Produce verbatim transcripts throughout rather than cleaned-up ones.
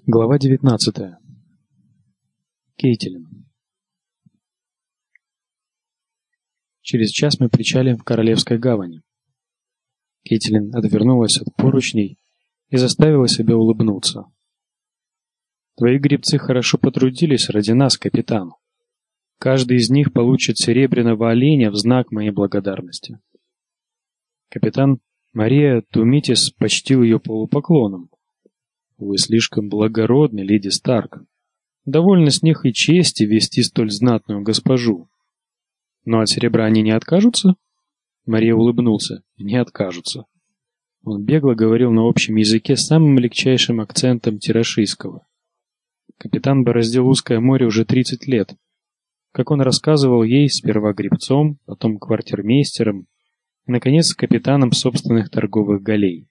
Глава девятнадцатая. Кейтилин. Через час мы причалим в Королевской гавани. Кейтилин отвернулась от поручней и заставила себя улыбнуться. Твои гребцы хорошо потрудились ради нас, капитан. Каждый из них получит серебряного оленя в знак моей благодарности. Капитан Мария Тумитис почтил ее полупоклоном. Вы слишком благородны, леди Старк. Довольно с них и чести вести столь знатную госпожу. Но от серебра они не откажутся? Мария улыбнулся. Не откажутся. Он бегло говорил на общем языке с самым легчайшим акцентом тирашийского. Капитан бороздил узкое море уже тридцать лет. Как он рассказывал ей, сперва гребцом, потом квартирмейстером, и, наконец, капитаном собственных торговых галей.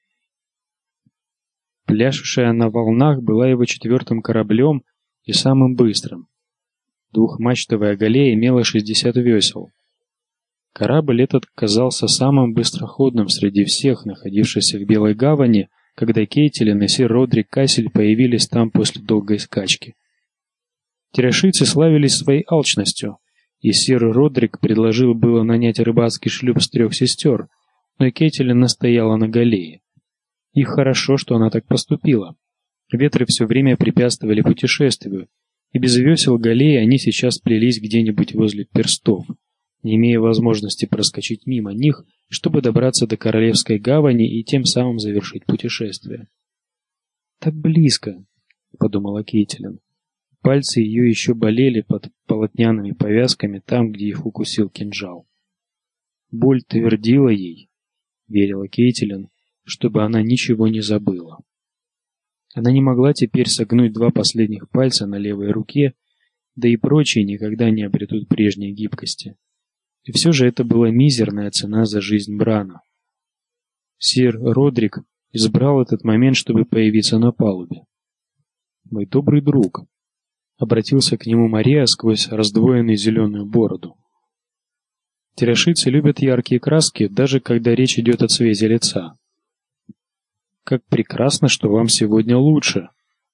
Пляшущая на волнах была его четвертым кораблем и самым быстрым. Двухмачтовая галея имела шестьдесят весел. Корабль этот казался самым быстроходным среди всех, находившихся в Белой гавани, когда Кейтилин и сир Родрик Кассель появились там после долгой скачки. Тирашийцы славились своей алчностью, и сир Родрик предложил было нанять рыбацкий шлюп с трех сестер, но Кейтилин настояла на галее. И хорошо, что она так поступила. Ветры все время препятствовали путешествию, и без весел галеи они сейчас плелись где-нибудь возле перстов, не имея возможности проскочить мимо них, чтобы добраться до Королевской гавани и тем самым завершить путешествие. «Так близко», — подумала Кейтилин. Пальцы ее еще болели под полотняными повязками там, где их укусил кинжал. Боль твердила ей, верила Кейтилин, чтобы она ничего не забыла. Она не могла теперь согнуть два последних пальца на левой руке, да и прочие никогда не обретут прежней гибкости. И все же это была мизерная цена за жизнь Брана. Сир Родрик избрал этот момент, чтобы появиться на палубе. «Мой добрый друг», — обратился к нему Мария сквозь раздвоенную зеленую бороду. «Тирашийцы любят яркие краски, даже когда речь идет о цвете лица. Как прекрасно, что вам сегодня лучше».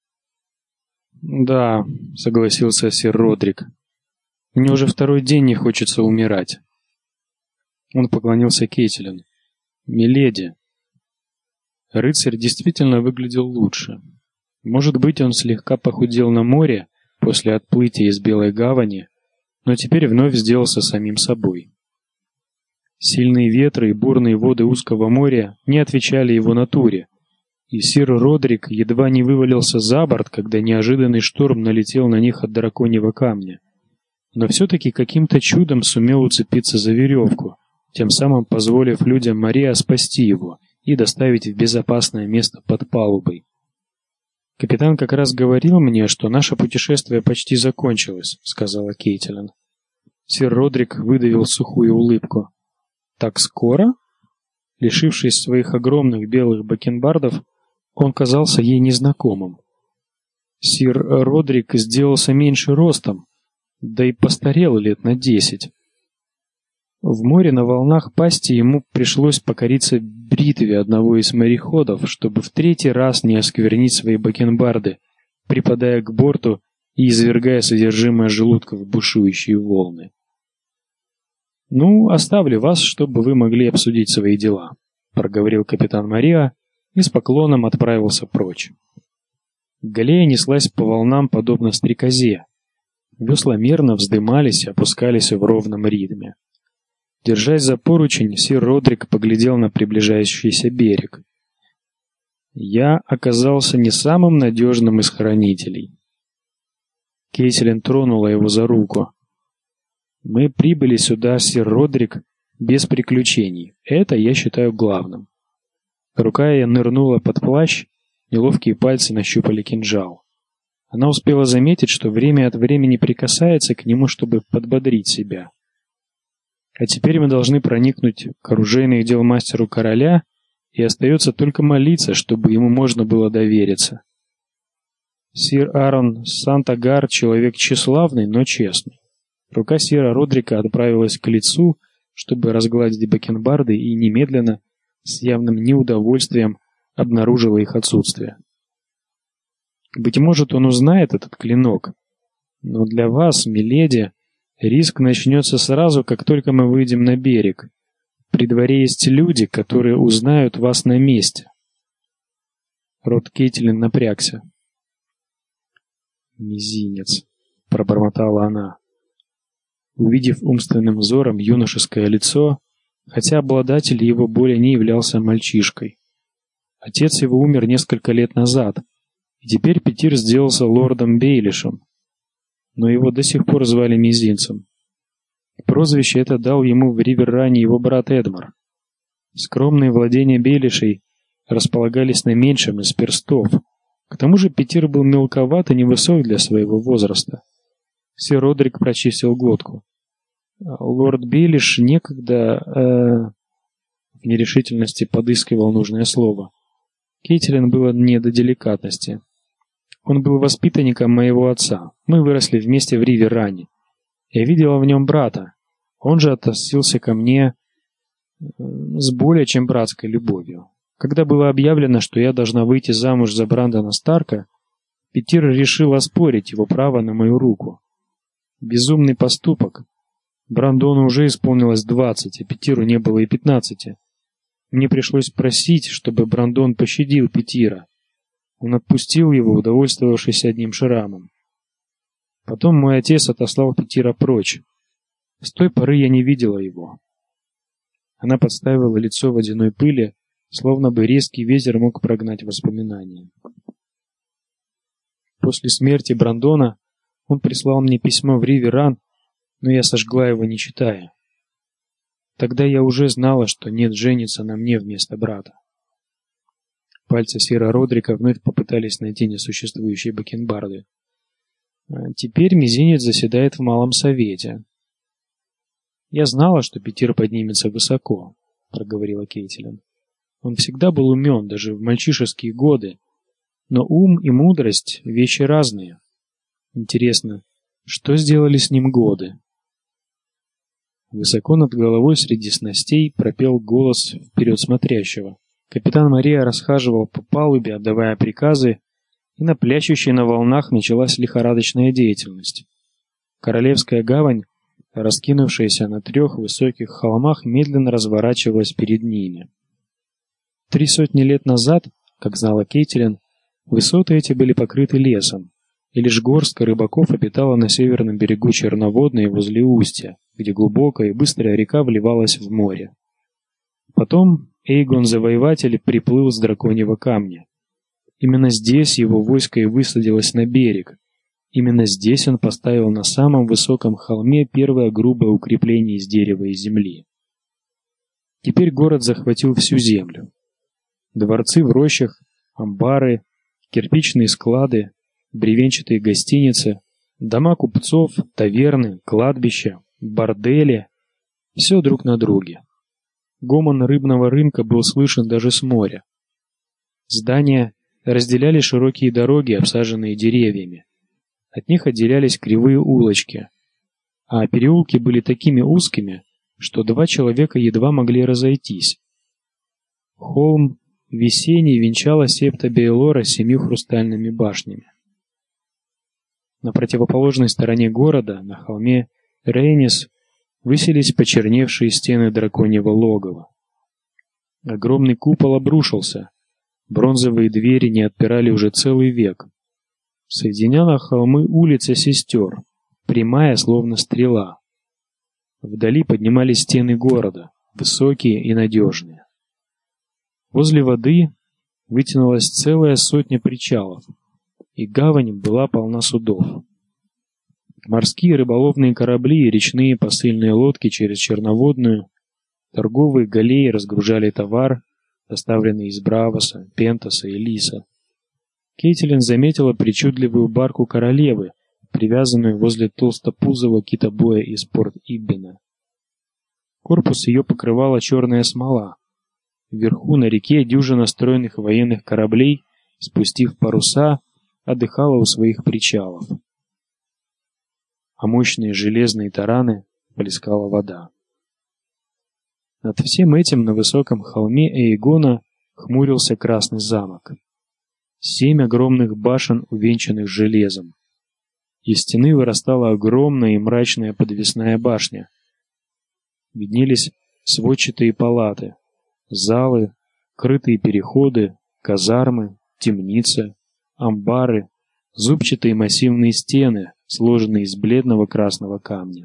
«Да», — согласился сир Родрик. «Мне уже второй день не хочется умирать». Он поклонился Кейтилин. «Миледи». Рыцарь действительно выглядел лучше. Может быть, он слегка похудел на море после отплытия из Белой гавани, но теперь вновь сделался самим собой. Сильные ветры и бурные воды узкого моря не отвечали его натуре, и сир Родрик едва не вывалился за борт, когда неожиданный шторм налетел на них от драконьего камня. Но все-таки каким-то чудом сумел уцепиться за веревку, тем самым позволив людям Мария спасти его и доставить в безопасное место под палубой. «Капитан как раз говорил мне, что наше путешествие почти закончилось», — сказала Кейтилин. Сир Родрик выдавил сухую улыбку. «Так скоро?» Лишившись своих огромных белых бакенбардов, он казался ей незнакомым. Сир Родрик сделался меньше ростом, да и постарел лет на десять. В море на волнах пасти ему пришлось покориться бритве одного из мореходов, чтобы в третий раз не осквернить свои бакенбарды, припадая к борту и извергая содержимое желудка в бушующие волны. «Ну, оставлю вас, чтобы вы могли обсудить свои дела», — проговорил капитан Мария и с поклоном отправился прочь. Галея неслась по волнам подобно стрекозе. Весла мерно вздымались и опускались в ровном ритме. Держась за поручень, сир Родрик поглядел на приближающийся берег. «Я оказался не самым надежным из хранителей». Кейтилин тронула его за руку. «Мы прибыли сюда, сир Родрик, без приключений. Это я считаю главным». Рука ее нырнула под плащ, неловкие пальцы нащупали кинжал. Она успела заметить, что время от времени прикасается к нему, чтобы подбодрить себя. А теперь мы должны проникнуть к оружейных дел мастеру короля, и остается только молиться, чтобы ему можно было довериться. Сир Аарон Сантагар — человек тщеславный, но честный. Рука сира Родрика отправилась к лицу, чтобы разгладить бакенбарды, и немедленно, с явным неудовольствием, обнаружила их отсутствие. Быть может, он узнает этот клинок, но для вас, миледи, риск начнется сразу, как только мы выйдем на берег. При дворе есть люди, которые узнают вас на месте. Рот Кейтилин напрягся. «Мизинец», — пробормотала она. Увидев умственным взором юношеское лицо, хотя обладатель его более не являлся мальчишкой. Отец его умер несколько лет назад, и теперь Петир сделался лордом Бейлишем, но его до сих пор звали Мизинцем. Прозвище это дал ему в Риверране его брат Эдмар. Скромные владения Бейлишей располагались на меньшем из перстов. К тому же Петир был мелковат и невысок для своего возраста. Сир Родрик прочистил глотку. Лорд Бейлиш некогда э, в нерешительности подыскивал нужное слово. Кейтилин было не до деликатности. Он был воспитанником моего отца. Мы выросли вместе в Риверране. Я видела в нем брата. Он же относился ко мне с более чем братской любовью. Когда было объявлено, что я должна выйти замуж за Брандона Старка, Петир решил оспорить его право на мою руку. Безумный поступок. Брандону уже исполнилось двадцать, а Петиру не было и пятнадцати. Мне пришлось просить, чтобы Брандон пощадил Петира. Он отпустил его, удовольствовавшись одним шрамом. Потом мой отец отослал Петира прочь. С той поры я не видела его. Она подставила лицо водяной пыли, словно бы резкий ветер мог прогнать воспоминания. После смерти Брандона он прислал мне письмо в Риверран, но я сожгла его, не читая. Тогда я уже знала, что нет женится на мне вместо брата. Пальцы сира Родрика вновь попытались найти несуществующие бакенбарды. А теперь Мизинец заседает в Малом Совете. Я знала, что Петир поднимется высоко, проговорила Кейтилин. Он всегда был умен, даже в мальчишеские годы. Но ум и мудрость — вещи разные. Интересно, что сделали с ним годы? Высоко над головой среди снастей пропел голос вперед смотрящего. Капитан Мария расхаживал по палубе, отдавая приказы, и на плящущей на волнах началась лихорадочная деятельность. Королевская гавань, раскинувшаяся на трех высоких холмах, медленно разворачивалась перед ними. Три сотни лет назад, как знала Кейтилин, высоты эти были покрыты лесом, и лишь горстка рыбаков обитала на северном берегу Черноводной возле устья, где глубокая и быстрая река вливалась в море. Потом Эйгон Завоеватель приплыл с Драконьего камня. Именно здесь его войско и высадилось на берег. Именно здесь он поставил на самом высоком холме первое грубое укрепление из дерева и земли. Теперь город захватил всю землю. Дворцы в рощах, амбары, кирпичные склады, бревенчатые гостиницы, дома купцов, таверны, кладбища, бордели — все друг на друге. Гомон рыбного рынка был слышен даже с моря. Здания разделяли широкие дороги, обсаженные деревьями. От них отделялись кривые улочки, а переулки были такими узкими, что два человека едва могли разойтись. Холм весенний венчала септа Бейлора с семью хрустальными башнями. На противоположной стороне города, на холме Рейнис, высились почерневшие стены драконьего логова. Огромный купол обрушился, бронзовые двери не отпирали уже целый век. Соединяла холмы улица сестер, прямая, словно стрела. Вдали поднимались стены города, высокие и надежные. Возле воды вытянулась целая сотня причалов, и гавань была полна судов. Морские рыболовные корабли и речные посыльные лодки через Черноводную, торговые галеи разгружали товар, доставленный из Бравоса, Пентоса и Лиса. Кейтилин заметила причудливую барку королевы, привязанную возле толстопузого китобоя из Порт-Иббена. Корпус ее покрывала черная смола. Вверху на реке дюжина стройных военных кораблей, спустив паруса, отдыхала у своих причалов. А мощные железные тараны плескала вода. Над всем этим на высоком холме Эйгона хмурился красный замок. семь огромных башен, увенчанных железом. Из стены вырастала огромная и мрачная подвесная башня. Виднелись сводчатые палаты, залы, крытые переходы, казармы, темницы, амбары, зубчатые массивные стены, сложенные из бледного красного камня.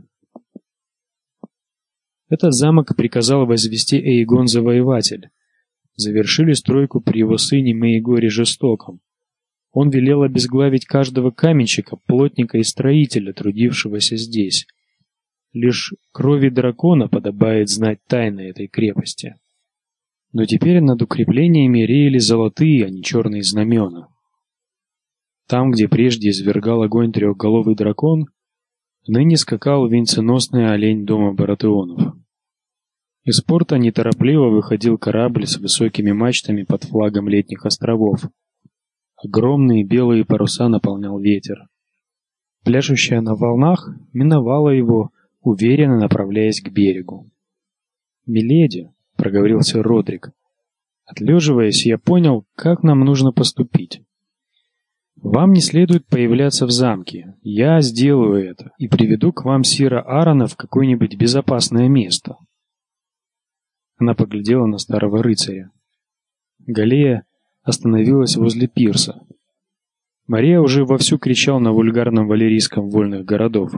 Этот замок приказал возвести Эйгон Завоеватель. Завершили стройку при его сыне Мейгоре Жестоком. Он велел обезглавить каждого каменщика, плотника и строителя, трудившегося здесь. Лишь крови дракона подобает знать тайны этой крепости. Но теперь над укреплениями реяли золотые, а не черные знамена. Там, где прежде извергал огонь трехголовый дракон, ныне скакал венценосный олень дома Баратеонов. Из порта неторопливо выходил корабль с высокими мачтами под флагом летних островов. Огромные белые паруса наполнял ветер. Пляшущая на волнах миновала его, уверенно направляясь к берегу. «Миледи», — проговорил сэр Родрик, — «отлеживаясь, я понял, как нам нужно поступить. Вам не следует появляться в замке. Я сделаю это и приведу к вам сира Аарона в какое-нибудь безопасное место». Она поглядела на старого рыцаря. Галея остановилась возле пирса. Мария уже вовсю кричал на вульгарном валерийском вольных городов.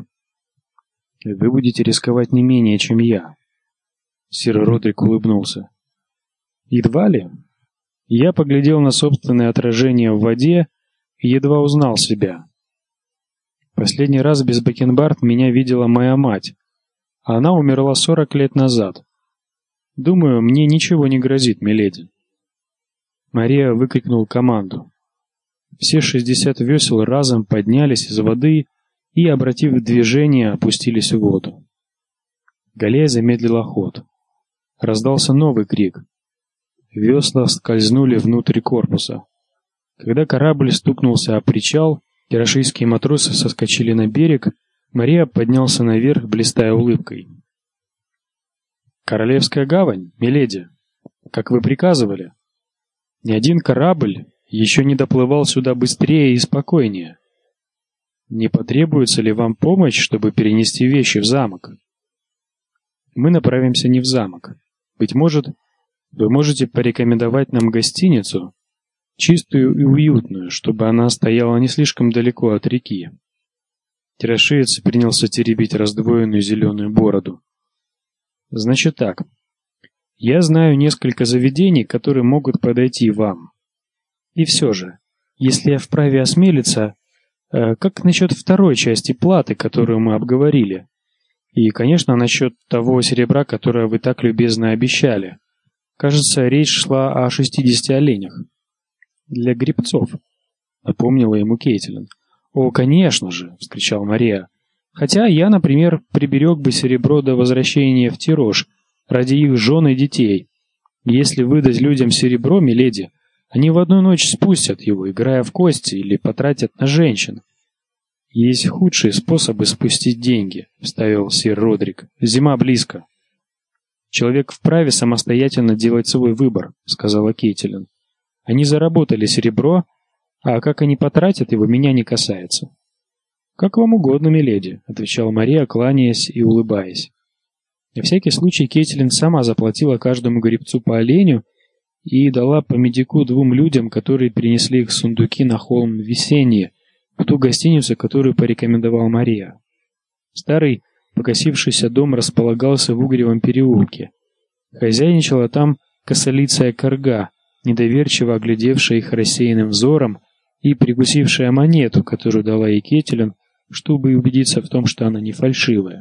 «Вы будете рисковать не менее, чем я». Сир Родрик улыбнулся. «Едва ли?» Я поглядел на собственное отражение в воде и едва узнал себя. Последний раз без бакенбард меня видела моя мать, а она умерла сорок лет назад. Думаю, мне ничего не грозит, миледи. Мария выкрикнул команду. Все шестьдесят весел разом поднялись из воды и, обратив движение, опустились в воду. Галея замедлила ход. Раздался новый крик. Весла скользнули внутрь корпуса. Когда корабль стукнулся о причал, кирашийские матросы соскочили на берег, Мария поднялся наверх, блистая улыбкой. «Королевская гавань, миледи, как вы приказывали. Ни один корабль еще не доплывал сюда быстрее и спокойнее. Не потребуется ли вам помощь, чтобы перенести вещи в замок?» «Мы направимся не в замок. Быть может, вы можете порекомендовать нам гостиницу, чистую и уютную, чтобы она стояла не слишком далеко от реки». Кирашиец принялся теребить раздвоенную зеленую бороду. «Значит так. Я знаю несколько заведений, которые могут подойти вам. И все же, если я вправе осмелиться, э, как насчет второй части платы, которую мы обговорили? И, конечно, насчет того серебра, которое вы так любезно обещали. Кажется, речь шла о шестидесяти оленях. Для гребцов», — напомнила ему Кейтилин. «О, конечно же!» — вскричал Мария. «Хотя я, например, приберег бы серебро до возвращения в Тирош ради их жен и детей. Если выдать людям серебро, миледи, они в одну ночь спустят его, играя в кости, или потратят на женщин». «Есть худшие способы спустить деньги», — вставил сир Родрик. «Зима близко». «Человек вправе самостоятельно делать свой выбор», — сказала Кейтилин. «Они заработали серебро, а как они потратят его, меня не касается». «Как вам угодно, миледи», — отвечала Мария, кланяясь и улыбаясь. На всякий случай Кейтилин сама заплатила каждому гребцу по оленю и дала по медику двум людям, которые принесли их сундуки на холм Весеннее, в ту гостиницу, которую порекомендовал Мария. Старый покосившийся дом располагался в Угревом переулке. Хозяйничала там косолицая корга, недоверчиво оглядевшая их рассеянным взором и прикусившая монету, которую дала ей Кейтилин, чтобы убедиться в том, что она не фальшивая.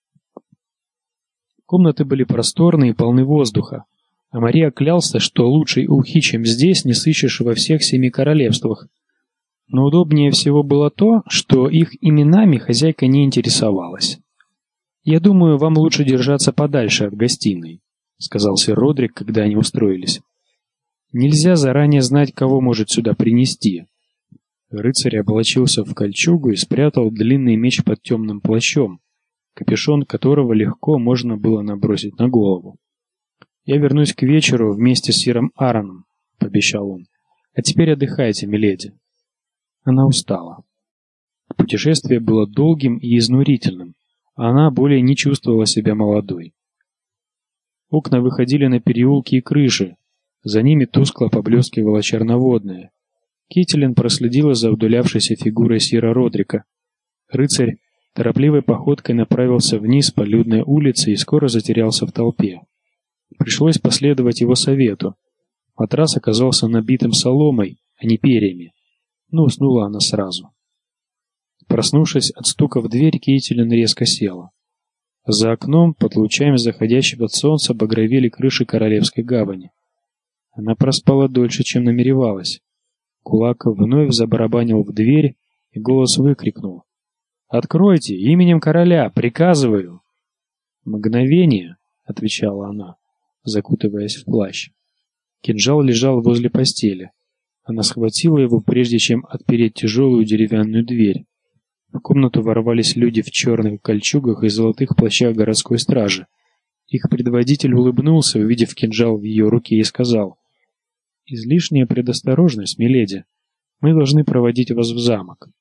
Комнаты были просторные и полны воздуха, а Мария клялся, что лучшей ухи, чем здесь, не сыщешь во всех семи королевствах. Но удобнее всего было то, что их именами хозяйка не интересовалась. «Я думаю, вам лучше держаться подальше от гостиной», — сказал сэр Родрик, когда они устроились. «Нельзя заранее знать, кого может сюда принести». Рыцарь облачился в кольчугу и спрятал длинный меч под темным плащом, капюшон которого легко можно было набросить на голову. «Я вернусь к вечеру вместе с сиром Аароном», — пообещал он. А теперь отдыхайте, миледи. Она устала. Путешествие было долгим и изнурительным, а она более не чувствовала себя молодой. Окна выходили на переулки и крыши, за ними тускло поблескивало черноводное. Кителин проследила за удалявшейся фигурой сира Родрика. Рыцарь торопливой походкой направился вниз по людной улице и скоро затерялся в толпе. Пришлось последовать его совету. Матрас оказался набитым соломой, а не перьями. Но уснула она сразу. Проснувшись от стука в дверь, Кейтилин резко села. За окном, под лучами заходящего солнца, багровели крыши Королевской гавани. Она проспала дольше, чем намеревалась. Кулак вновь забарабанил в дверь, и голос выкрикнул: «Откройте! Именем короля! Приказываю!» «Мгновение!» — отвечала она, закутываясь в плащ. Кинжал лежал возле постели. Она схватила его, прежде чем отпереть тяжелую деревянную дверь. В комнату ворвались люди в черных кольчугах и золотых плащах городской стражи. Их предводитель улыбнулся, увидев кинжал в ее руке, и сказал: «Излишняя предосторожность, миледи. Мы должны проводить вас в замок».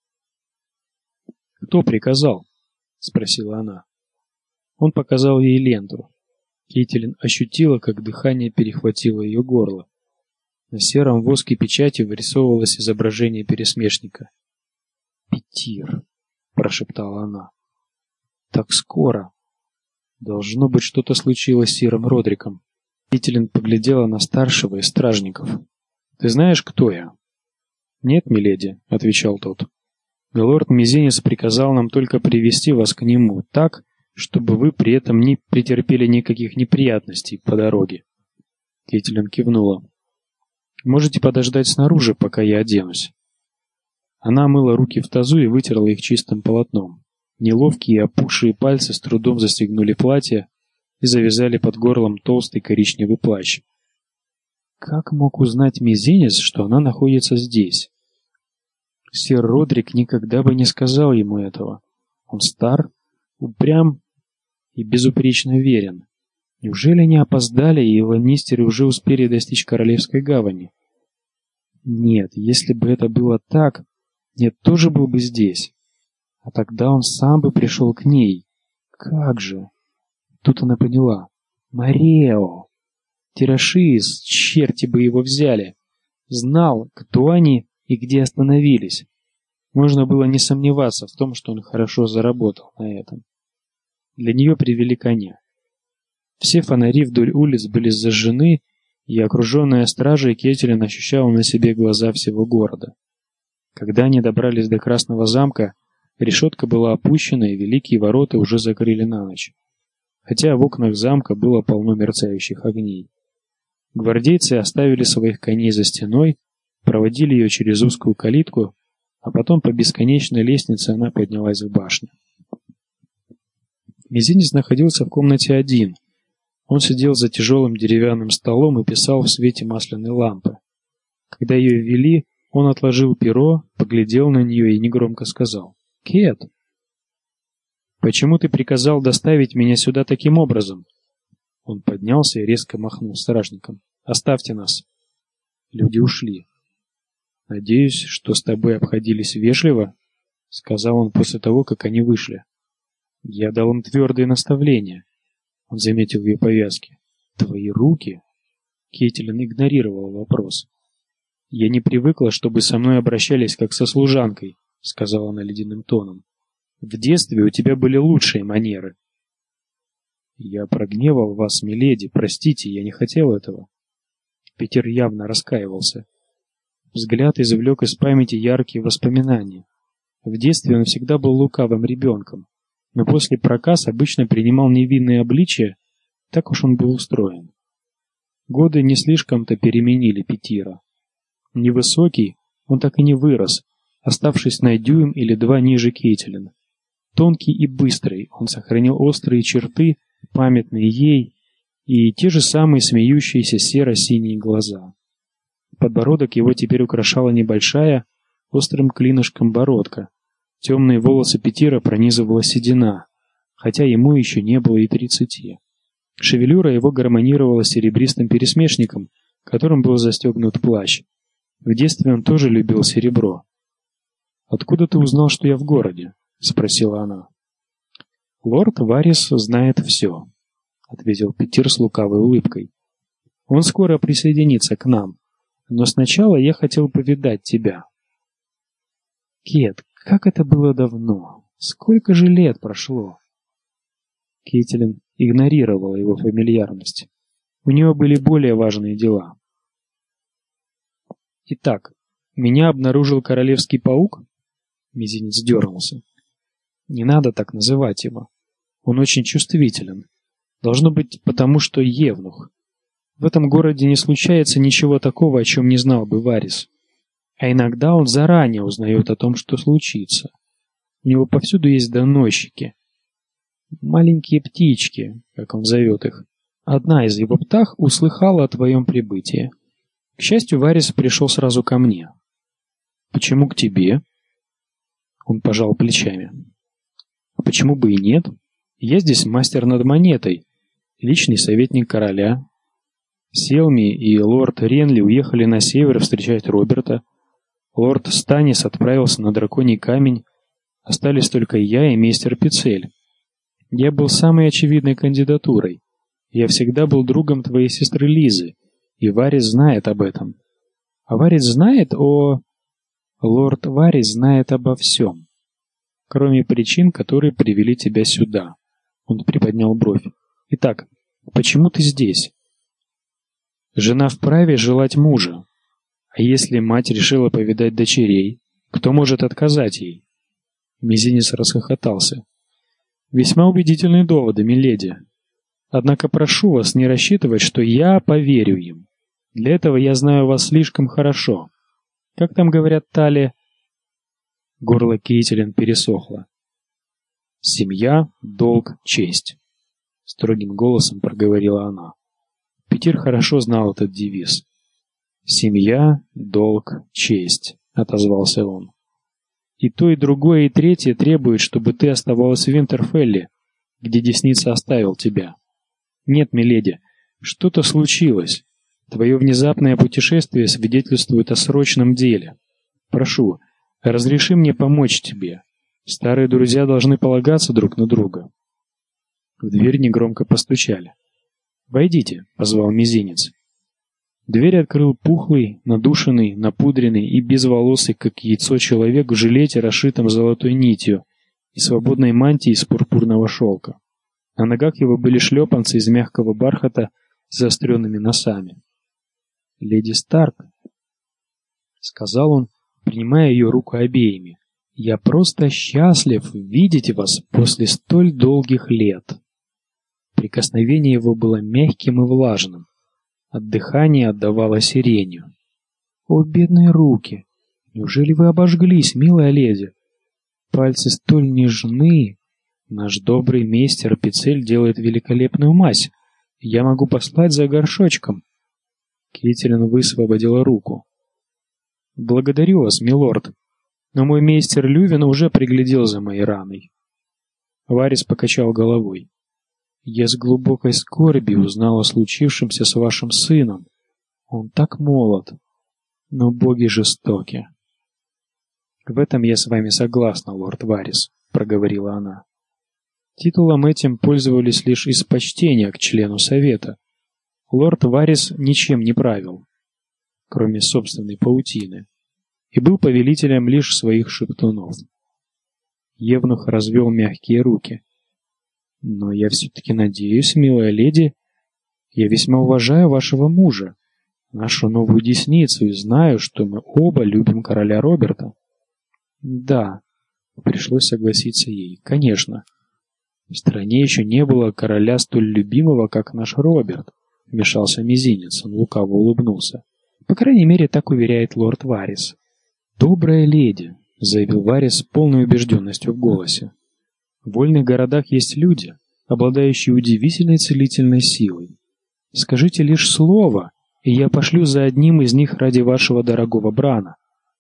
«Кто приказал?» — спросила она. Он показал ей ленту. Кейтилин ощутила, как дыхание перехватило ее горло. На сером воске печати вырисовывалось изображение пересмешника. «Петир», — прошептала она. «Так скоро. Должно быть, что-то случилось с сиром Родриком». Кейтилин поглядела на старшего из стражников. «Ты знаешь, кто я?» «Нет, миледи», — отвечал тот. «Милорд Мизинец приказал нам только привести вас к нему, так, чтобы вы при этом не претерпели никаких неприятностей по дороге». Кейтилин кивнула. «Можете подождать снаружи, пока я оденусь». Она мыла руки в тазу и вытерла их чистым полотном. Неловкие и опухшие пальцы с трудом застегнули платье и завязали под горлом толстый коричневый плащ. Как мог узнать Мизинец, что она находится здесь? Сир Родрик никогда бы не сказал ему этого. Он стар, упрям и безупречно верен. Неужели не опоздали, и ланнистеры уже успели достичь Королевской гавани? Нет, если бы это было так, Нед тоже был бы здесь. А тогда он сам бы пришел к ней. Как же? Тут она поняла. Марео! Тирашиис, черти бы его взяли! Знал, кто они и где остановились. Можно было не сомневаться в том, что он хорошо заработал на этом. Для нее привели коня. Все фонари вдоль улиц были зажжены, и, окруженная стражей, Кейтилин ощущала на себе глаза всего города. Когда они добрались до Красного замка, решетка была опущена, и великие ворота уже закрыли на ночь. Хотя в окнах замка было полно мерцающих огней. Гвардейцы оставили своих коней за стеной, проводили ее через узкую калитку, а потом по бесконечной лестнице она поднялась в башню. Мизинец находился в комнате один. Он сидел за тяжелым деревянным столом и писал в свете масляной лампы. Когда ее ввели, он отложил перо, поглядел на нее и негромко сказал: «Кет, почему ты приказал доставить меня сюда таким образом?» Он поднялся и резко махнул стражникам: «Оставьте нас». Люди ушли. «Надеюсь, что с тобой обходились вежливо», — сказал он после того, как они вышли. «Я дал им твердые наставления». Он заметил ее повязки. «Твои руки?» Кейтилин игнорировал вопрос. «Я не привыкла, чтобы со мной обращались как со служанкой», — сказала она ледяным тоном. «В детстве у тебя были лучшие манеры». «Я прогневал вас, миледи, простите, я не хотел этого». Петер явно раскаивался. Взгляд извлек из памяти яркие воспоминания. В детстве он всегда был лукавым ребенком, но после проказ обычно принимал невинные обличия, так уж он был устроен. Годы не слишком-то переменили Петира. Невысокий, он так и не вырос, оставшись на дюйм или два ниже Кейтилин. Тонкий и быстрый, он сохранил острые черты, памятные ей, и те же самые смеющиеся серо-синие глаза. Подбородок его теперь украшала небольшая, острым клинышком бородка. Темные волосы Петира пронизывала седина, хотя ему еще не было и тридцати. Шевелюра его гармонировала с серебристым пересмешником, которым был застегнут плащ. В детстве он тоже любил серебро. «Откуда ты узнал, что я в городе?» — спросила она. «Лорд Варис знает все», — ответил Петир с лукавой улыбкой. «Он скоро присоединится к нам, но сначала я хотел повидать тебя». «Кет, как это было давно! Сколько же лет прошло!» Кейтилин игнорировала его фамильярность. У него были более важные дела. «Итак, меня обнаружил королевский паук?» Мизинец дернулся. «Не надо так называть его. Он очень чувствителен. Должно быть, потому что евнух. В этом городе не случается ничего такого, о чем не знал бы Варис. А иногда он заранее узнает о том, что случится. У него повсюду есть доносчики. Маленькие птички, как он зовет их. Одна из его птах услыхала о твоем прибытии. К счастью, Варис пришел сразу ко мне». «Почему к тебе?» Он пожал плечами. «А почему бы и нет? Я здесь мастер над монетой, личный советник короля. Селми и лорд Ренли уехали на север встречать Роберта. Лорд Станис отправился на Драконий камень. Остались только я и мейстер Пицель. Я был самой очевидной кандидатурой. Я всегда был другом твоей сестры Лизы, и Варис знает об этом. А Варис знает о... Лорд Варис знает обо всем, кроме причин, которые привели тебя сюда». Он приподнял бровь. «Итак, почему ты здесь?» «Жена вправе желать мужа. А если мать решила повидать дочерей, кто может отказать ей?» Мизинец расхохотался. «Весьма убедительные доводы, миледи. Однако прошу вас не рассчитывать, что я поверю им. Для этого я знаю вас слишком хорошо. Как там говорят Тали?» Горло Кейтилин пересохло. «Семья, долг, честь», — строгим голосом проговорила она. Петир хорошо знал этот девиз. «Семья, долг, честь», — отозвался он. «И то, и другое, и третье требует, чтобы ты оставалась в Винтерфелле, где десница оставил тебя. Нет, миледи, что-то случилось. Твое внезапное путешествие свидетельствует о срочном деле. Прошу, разреши мне помочь тебе. Старые друзья должны полагаться друг на друга». В дверь негромко постучали. «Войдите», — позвал Мизинец. Дверь открыл пухлый, надушенный, напудренный и безволосый, как яйцо, человек в жилете, расшитом золотой нитью, и свободной мантии из пурпурного шелка. На ногах его были шлепанцы из мягкого бархата с заостренными носами. «Леди Старк», — сказал он, принимая ее руку обеими, — «я просто счастлив видеть вас после столь долгих лет». Прикосновение его было мягким и влажным. От дыхания отдавало сиренью. «О, бедные руки! Неужели вы обожглись, милая леди? Пальцы столь нежны. Наш добрый мейстер Пицель делает великолепную мазь. Я могу послать за горшочком». Кейтилин высвободила руку. «Благодарю вас, милорд, но мой мейстер Лювин уже приглядел за моей раной». Варис покачал головой. «Я с глубокой скорбью узнал о случившемся с вашим сыном. Он так молод, но боги жестоки». «В этом я с вами согласна, лорд Варис», — проговорила она. Титулом этим пользовались лишь из почтения к члену совета. Лорд Варис ничем не правил, кроме собственной паутины, и был повелителем лишь своих шептунов. Евнух развел мягкие руки. «Но я все-таки надеюсь, милая леди, я весьма уважаю вашего мужа, нашу новую десницу, и знаю, что мы оба любим короля Роберта». «Да», — пришлось согласиться ей, — «конечно. В стране еще не было короля столь любимого, как наш Роберт», — вмешался Мизинец, он лукаво улыбнулся. «По крайней мере, так уверяет лорд Варис». «Добрая леди», — заявил Варис с полной убежденностью в голосе. «В вольных городах есть люди, обладающие удивительной целительной силой. Скажите лишь слово, и я пошлю за одним из них ради вашего дорогого Брана».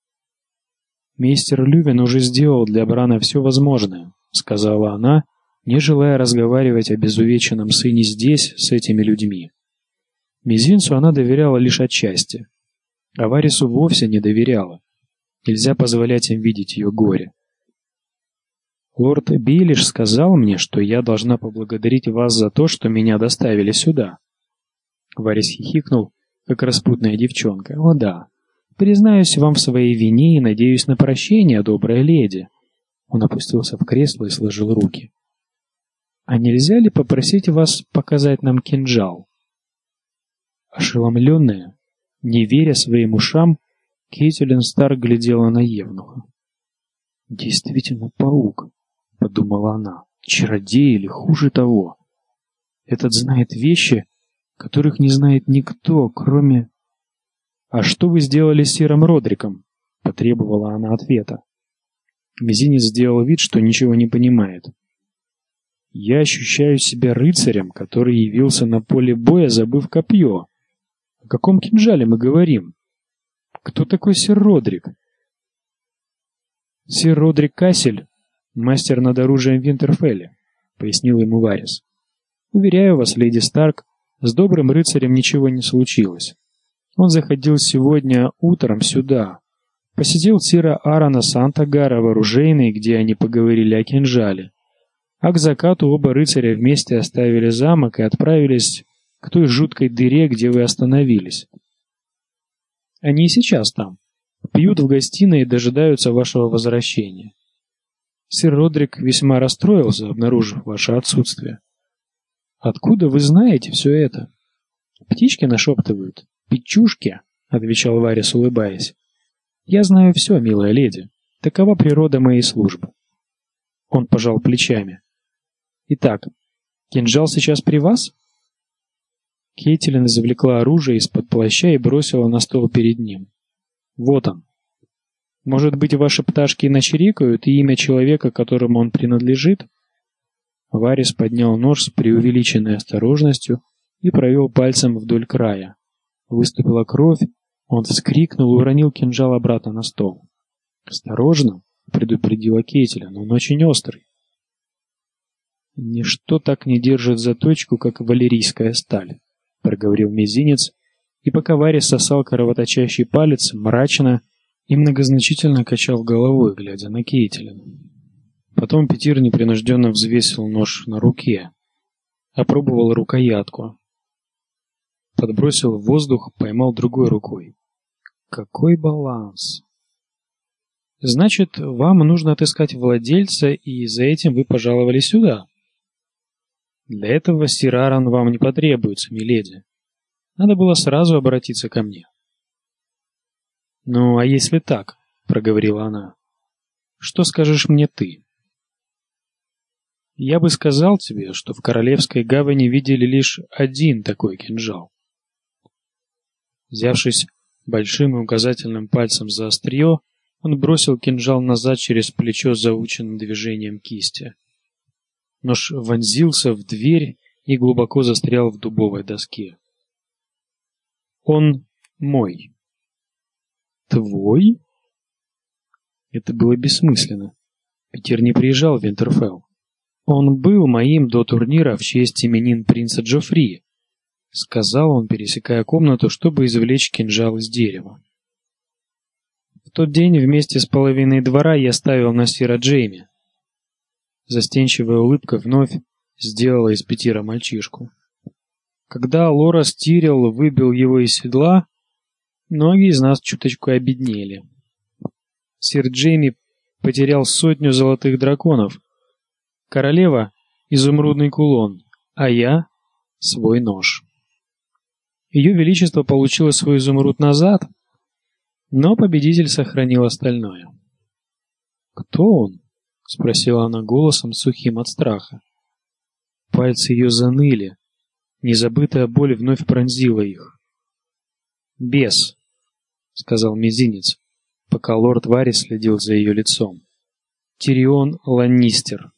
«Мейстер Лювин уже сделал для Брана все возможное», — сказала она, не желая разговаривать о безувеченном сыне здесь, с этими людьми. Мизинцу она доверяла лишь отчасти. А Варису вовсе не доверяла. Нельзя позволять им видеть ее горе. «Лорд Бейлиш сказал мне, что я должна поблагодарить вас за то, что меня доставили сюда». Варис хихикнул, как распутная девчонка. «О да, признаюсь вам в своей вине и надеюсь на прощение, добрая леди». Он опустился в кресло и сложил руки. «А нельзя ли попросить вас показать нам кинжал?» Ошеломленная, не веря своим ушам, Кейтилин Старк глядела на евнуха. «Действительно паук», — подумала она, — «чародей или хуже того. Этот знает вещи, которых не знает никто, кроме...» «А что вы сделали с сиром Родриком?» — потребовала она ответа. Мизинец сделал вид, что ничего не понимает. «Я ощущаю себя рыцарем, который явился на поле боя, забыв копье. О каком кинжале мы говорим? Кто такой сир Родрик?» «Сир Родрик Кассель, мастер над оружием в Винтерфелле», — пояснил ему Варис. «Уверяю вас, леди Старк, с добрым рыцарем ничего не случилось. Он заходил сегодня утром сюда, посетил сира Аарона Сантагара в оружейной, где они поговорили о кинжале. А к закату оба рыцаря вместе оставили замок и отправились к той жуткой дыре, где вы остановились. Они и сейчас там, пьют в гостиной и дожидаются вашего возвращения. Сир Родрик весьма расстроился, обнаружив ваше отсутствие. Откуда вы знаете все это? Птички нашептывают. Печушки, отвечал Варис, улыбаясь. Я знаю все, милая леди. Такова природа моей службы. Он пожал плечами. Итак, кинжал сейчас при вас? Кейтилин извлекла оружие из-под плаща и бросила на стол перед ним. Вот он. Может быть, ваши пташки начирикают и имя человека, которому он принадлежит? Варис поднял нож с преувеличенной осторожностью и провел пальцем вдоль края. Выступила кровь, он вскрикнул и уронил кинжал обратно на стол. «Осторожно!» — предупредила Кейтилин, — «он очень острый». «Ничто так не держит заточку, как валерийская сталь», — проговорил мизинец, и пока Варис сосал кровоточащий палец, мрачно и многозначительно качал головой, глядя на Кейтилин. Потом Петир непринужденно взвесил нож на руке, опробовал рукоятку, подбросил в воздух, поймал другой рукой. Какой баланс! Значит, вам нужно отыскать владельца, и за этим вы пожаловали сюда. Для этого сир Аарон вам не потребуется, миледи. Надо было сразу обратиться ко мне. Ну, а если так, проговорила она, что скажешь мне ты? Я бы сказал тебе, что в Королевской гавани видели лишь один такой кинжал. Взявшись большим и указательным пальцем за острие, он бросил кинжал назад через плечо заученным движением кисти. Нож вонзился в дверь и глубоко застрял в дубовой доске. Он мой. Твой? Это было бессмысленно. Петир не приезжал в Винтерфелл. Он был моим до турнира в честь именин принца Джоффри, сказал он, пересекая комнату, чтобы извлечь кинжал из дерева. В тот день вместе с половиной двора я ставил на сира Джейми. Застенчивая улыбка вновь сделала из Петира мальчишку. Когда Лорас Тирил выбил его из седла, многие из нас чуточку обеднели. Сир Джейми потерял сотню золотых драконов, королева — изумрудный кулон, а я — свой нож. Ее Величество получило свой изумруд назад, но победитель сохранил остальное. «Кто он?» — спросила она голосом, сухим от страха. Пальцы ее заныли, незабытая боль вновь пронзила их. «Бес», — сказал мизинец, пока лорд Варис следил за ее лицом. «Тирион Ланнистер».